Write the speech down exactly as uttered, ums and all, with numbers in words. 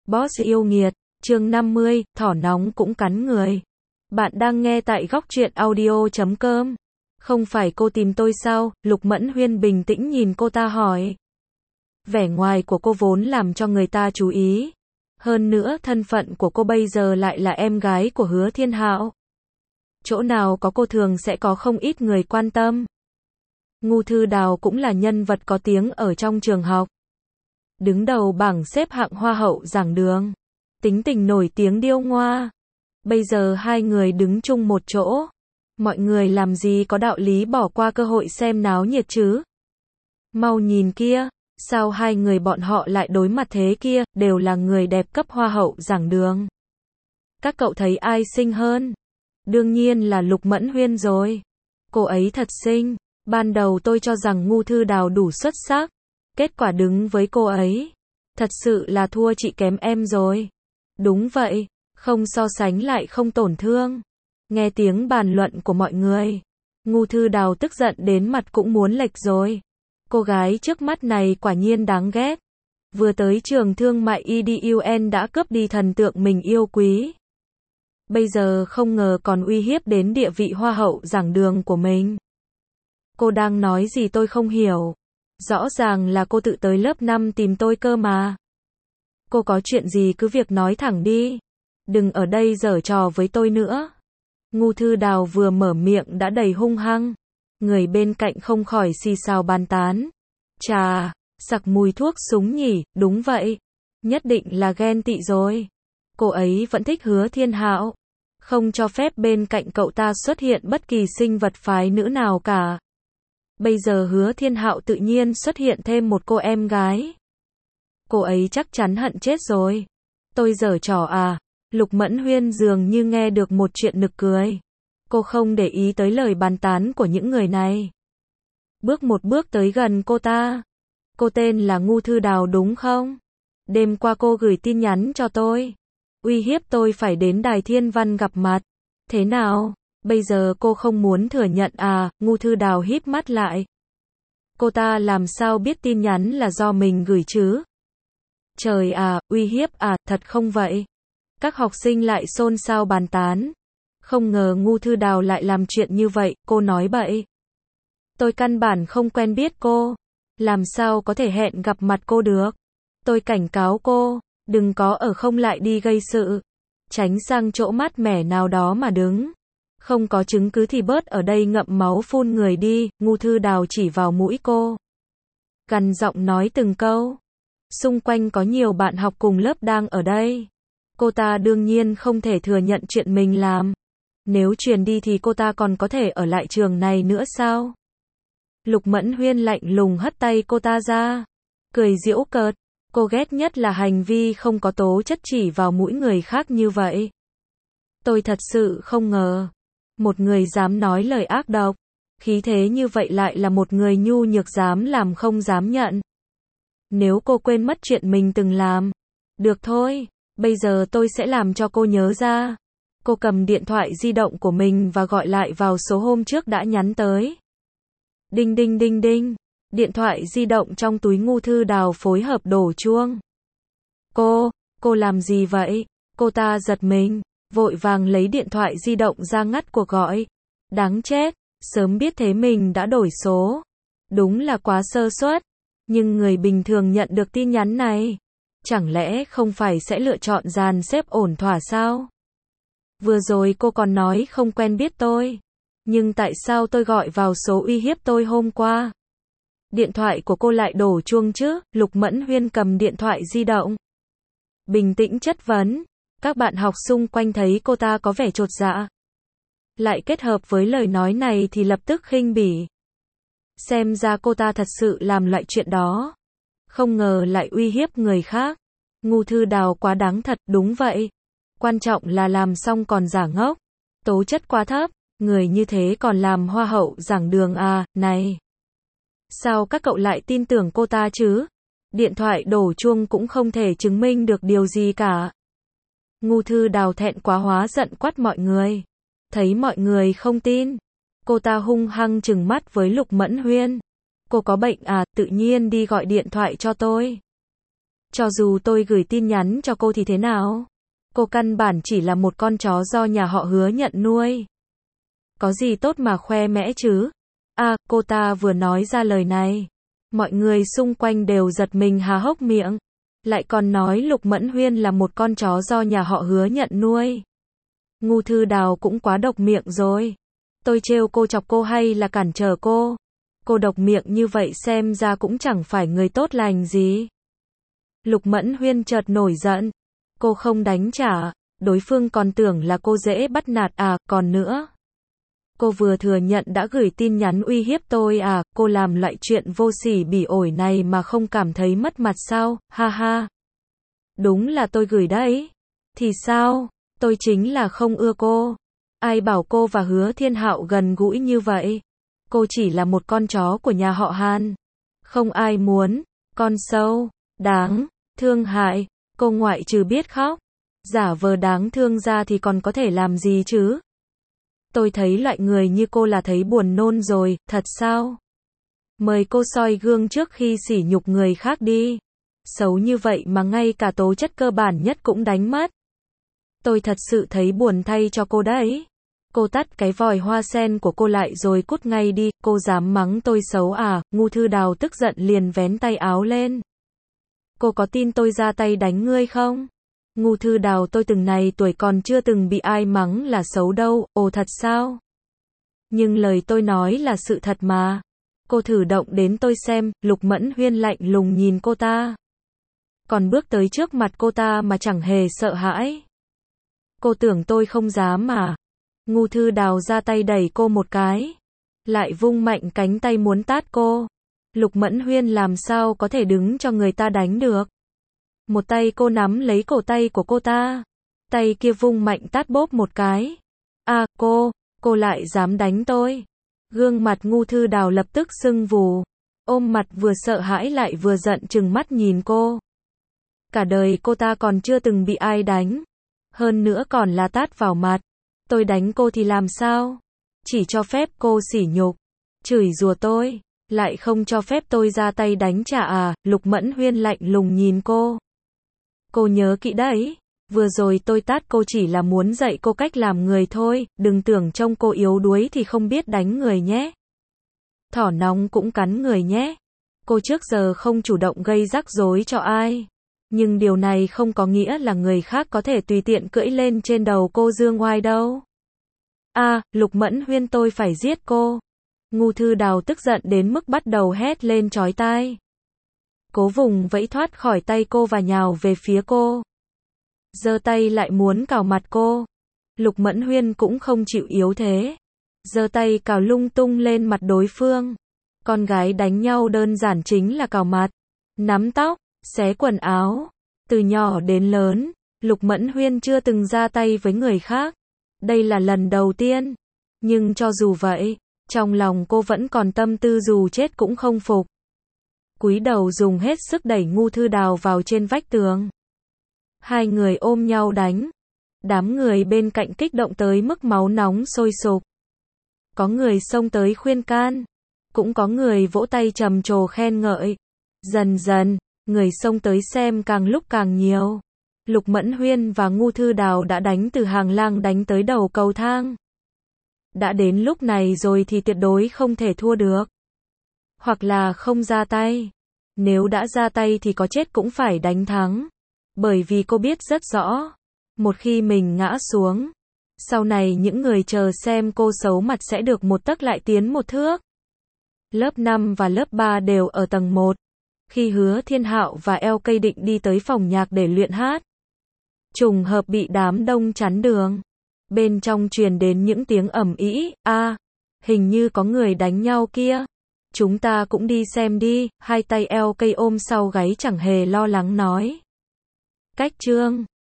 Boss yêu nghiệt, chương năm mươi, thỏ nóng cũng cắn người. Bạn đang nghe tại góc truyện audio chấm com. Không phải cô tìm tôi sao? Lục Mẫn Huyên bình tĩnh nhìn cô ta hỏi. Vẻ ngoài của cô vốn làm cho người ta chú ý. Hơn nữa thân phận của cô bây giờ lại là em gái của Hứa Thiên Hạo. Chỗ nào có cô thường sẽ có không ít người quan tâm. Ngưu Thư Đào cũng là nhân vật có tiếng ở trong trường học. Đứng đầu bảng xếp hạng hoa hậu giảng đường. Tính tình nổi tiếng điêu ngoa. Bây giờ hai người đứng chung một chỗ. Mọi người làm gì có đạo lý bỏ qua cơ hội xem náo nhiệt chứ. Mau nhìn kia, sao hai người bọn họ lại đối mặt thế kia, đều là người đẹp cấp hoa hậu giảng đường. Các cậu thấy ai xinh hơn? Đương nhiên là Lục Mẫn Huyên rồi. Cô ấy thật xinh. Ban đầu tôi cho rằng Ngưu Thư Đào đủ xuất sắc. Kết quả đứng với cô ấy. Thật sự là thua chị kém em rồi. Đúng vậy, không so sánh lại không tổn thương. Nghe tiếng bàn luận của mọi người. Ngưu Thư Đào tức giận đến mặt cũng muốn lệch rồi. Cô gái trước mắt này quả nhiên đáng ghét. Vừa tới trường thương mại e đê u en đã cướp đi thần tượng mình yêu quý. Bây giờ không ngờ còn uy hiếp đến địa vị hoa hậu giảng đường của mình. Cô đang nói gì tôi không hiểu. Rõ ràng là cô tự tới lớp năm tìm tôi cơ mà. Cô có chuyện gì cứ việc nói thẳng đi. Đừng ở đây giở trò với tôi nữa. Ngưu Thư Đào vừa mở miệng đã đầy hung hăng. Người bên cạnh không khỏi xì xào bàn tán. Chà, sặc mùi thuốc súng nhỉ, đúng vậy. Nhất định là ghen tị rồi. Cô ấy vẫn thích Hứa Thiên Hạo. Không cho phép bên cạnh cậu ta xuất hiện bất kỳ sinh vật phái nữ nào cả. Bây giờ Hứa Thiên Hạo tự nhiên xuất hiện thêm một cô em gái. Cô ấy chắc chắn hận chết rồi. Tôi giở trò à? Lục Mẫn Huyên dường như nghe được một chuyện nực cười. Cô không để ý tới lời bàn tán của những người này. Bước một bước tới gần cô ta. Cô tên là Ngưu Thư Đào đúng không? Đêm qua cô gửi tin nhắn cho tôi. Uy hiếp tôi phải đến Đài Thiên Văn gặp mặt. Thế nào? Bây giờ cô không muốn thừa nhận à? Ngưu Thư Đào híp mắt lại. Cô ta làm sao biết tin nhắn là do mình gửi chứ? Trời à, uy hiếp à, thật không vậy? Các học sinh lại xôn xao bàn tán. Không ngờ Ngưu Thư Đào lại làm chuyện như vậy, cô nói bậy. Tôi căn bản không quen biết cô. Làm sao có thể hẹn gặp mặt cô được? Tôi cảnh cáo cô, đừng có ở không lại đi gây sự. Tránh sang chỗ mát mẻ nào đó mà đứng. Không có chứng cứ thì bớt ở đây ngậm máu phun người đi. Ngưu Thư Đào chỉ vào mũi cô. Gằn giọng nói từng câu. Xung quanh có nhiều bạn học cùng lớp đang ở đây. Cô ta đương nhiên không thể thừa nhận chuyện mình làm. Nếu truyền đi thì cô ta còn có thể ở lại trường này nữa sao? Lục Mẫn Huyên lạnh lùng hất tay cô ta ra. Cười giễu cợt. Cô ghét nhất là hành vi không có tố chất chỉ vào mũi người khác như vậy. Tôi thật sự không ngờ. Một người dám nói lời ác độc. Khí thế như vậy lại là một người nhu nhược dám làm không dám nhận. Nếu cô quên mất chuyện mình từng làm. Được thôi, bây giờ tôi sẽ làm cho cô nhớ ra. Cô cầm điện thoại di động của mình và gọi lại vào số hôm trước đã nhắn tới. Đinh đinh đinh đinh. Điện thoại di động trong túi Ngưu Thư Đào phối hợp đổ chuông. Cô, cô làm gì vậy? Cô ta giật mình, vội vàng lấy điện thoại di động ra ngắt cuộc gọi. Đáng chết, sớm biết thế mình đã đổi số. Đúng là quá sơ suất. Nhưng người bình thường nhận được tin nhắn này, chẳng lẽ không phải sẽ lựa chọn dàn xếp ổn thỏa sao? Vừa rồi cô còn nói không quen biết tôi. Nhưng tại sao tôi gọi vào số uy hiếp tôi hôm qua? Điện thoại của cô lại đổ chuông chứ? Lục Mẫn Huyên cầm điện thoại di động. Bình tĩnh chất vấn. Các bạn học xung quanh thấy cô ta có vẻ chột dạ. Lại kết hợp với lời nói này thì lập tức khinh bỉ. Xem ra cô ta thật sự làm loại chuyện đó. Không ngờ lại uy hiếp người khác. Ngưu Thư Đào quá đáng thật, đúng vậy. Quan trọng là làm xong còn giả ngốc. Tố chất quá thấp, người như thế còn làm hoa hậu giảng đường à, này. Sao các cậu lại tin tưởng cô ta chứ? Điện thoại đổ chuông cũng không thể chứng minh được điều gì cả. Ngưu Thư Đào thẹn quá hóa giận quát mọi người. Thấy mọi người không tin. Cô ta hung hăng trừng mắt với Lục Mẫn Huyên. Cô có bệnh à, tự nhiên đi gọi điện thoại cho tôi. Cho dù tôi gửi tin nhắn cho cô thì thế nào? Cô căn bản chỉ là một con chó do nhà họ Hứa nhận nuôi. Có gì tốt mà khoe mẽ chứ? À, cô ta vừa nói ra lời này. Mọi người xung quanh đều giật mình há hốc miệng. Lại còn nói Lục Mẫn Huyên là một con chó do nhà họ Hứa nhận nuôi. Ngô Thư Đào cũng quá độc miệng rồi. Tôi trêu cô chọc cô hay là cản trở cô? Cô độc miệng như vậy xem ra cũng chẳng phải người tốt lành gì. Lục Mẫn Huyên chợt nổi giận. Cô không đánh trả, đối phương còn tưởng là cô dễ bắt nạt à, còn nữa. Cô vừa thừa nhận đã gửi tin nhắn uy hiếp tôi à, cô làm loại chuyện vô sỉ bỉ ổi này mà không cảm thấy mất mặt sao, ha ha. Đúng là tôi gửi đấy. Thì sao, tôi chính là không ưa cô. Ai bảo cô và Hứa Thiên Hạo gần gũi như vậy. Cô chỉ là một con chó của nhà họ Hàn. Không ai muốn, con sâu, đáng, thương hại, cô ngoại trừ biết khóc. Giả vờ đáng thương ra thì còn có thể làm gì chứ? Tôi thấy loại người như cô là thấy buồn nôn rồi, thật sao? Mời cô soi gương trước khi sỉ nhục người khác đi. Xấu như vậy mà ngay cả tố chất cơ bản nhất cũng đánh mất. Tôi thật sự thấy buồn thay cho cô đấy. Cô tắt cái vòi hoa sen của cô lại rồi cút ngay đi, cô dám mắng tôi xấu à? Ngô Thư Đào tức giận liền vén tay áo lên. Cô có tin tôi ra tay đánh ngươi không? Ngô Thư Đào, tôi từng này tuổi còn chưa từng bị ai mắng là xấu đâu, ồ thật sao? Nhưng lời tôi nói là sự thật mà. Cô thử động đến tôi xem, Lục Mẫn Huyên lạnh lùng nhìn cô ta. Còn bước tới trước mặt cô ta mà chẳng hề sợ hãi. Cô tưởng tôi không dám mà. Ngô Thư Đào ra tay đẩy cô một cái. Lại vung mạnh cánh tay muốn tát cô. Lục Mẫn Huyên làm sao có thể đứng cho người ta đánh được. Một tay cô nắm lấy cổ tay của cô ta. Tay kia vung mạnh tát bốp một cái. À, cô, cô lại dám đánh tôi. Gương mặt Ngô Thư Đào lập tức sưng vù. Ôm mặt vừa sợ hãi lại vừa giận trừng mắt nhìn cô. Cả đời cô ta còn chưa từng bị ai đánh. Hơn nữa còn là tát vào mặt. Tôi đánh cô thì làm sao? Chỉ cho phép cô sỉ nhục, chửi rủa tôi, lại không cho phép tôi ra tay đánh trả à? Lục Mẫn Huyên lạnh lùng nhìn cô. Cô nhớ kỹ đấy, vừa rồi tôi tát cô chỉ là muốn dạy cô cách làm người thôi, đừng tưởng trông cô yếu đuối thì không biết đánh người nhé. Thỏ nóng cũng cắn người nhé. Cô trước giờ không chủ động gây rắc rối cho ai. Nhưng điều này không có nghĩa là người khác có thể tùy tiện cưỡi lên trên đầu cô dương oai đâu. À, Lục Mẫn Huyên, tôi phải giết cô. Ngô Thư Đào tức giận đến mức bắt đầu hét lên chói tai. Cố vùng vẫy thoát khỏi tay cô và nhào về phía cô. Giơ tay lại muốn cào mặt cô. Lục Mẫn Huyên cũng không chịu yếu thế. Giơ tay cào lung tung lên mặt đối phương. Con gái đánh nhau đơn giản chính là cào mặt, nắm tóc, xé quần áo. Từ nhỏ đến lớn, Lục Mẫn Huyên chưa từng ra tay với người khác. Đây là lần đầu tiên. Nhưng cho dù vậy, trong lòng cô vẫn còn tâm tư dù chết cũng không phục. Cúi đầu dùng hết sức đẩy Ngô Thư Đào vào trên vách tường. Hai người ôm nhau đánh. Đám người bên cạnh kích động tới mức máu nóng sôi sục. Có người xông tới khuyên can. Cũng có người vỗ tay trầm trồ khen ngợi. Dần dần, người xông tới xem càng lúc càng nhiều. Lục Mẫn Huyên và Ngô Thư Đào đã đánh từ hàng lang đánh tới đầu cầu thang. Đã đến lúc này rồi thì tuyệt đối không thể thua được. Hoặc là không ra tay. Nếu đã ra tay thì có chết cũng phải đánh thắng. Bởi vì cô biết rất rõ. Một khi mình ngã xuống, sau này những người chờ xem cô xấu mặt sẽ được một tấc lại tiến một thước. Lớp năm và lớp ba đều ở tầng một. Khi Hứa Thiên Hạo và eo cây định đi tới phòng nhạc để luyện hát, trùng hợp bị đám đông chắn đường. Bên trong truyền đến những tiếng ầm ĩ, a, hình như có người đánh nhau kia. Chúng ta cũng đi xem đi, hai tay eo cây ôm sau gáy chẳng hề lo lắng nói. Cách chương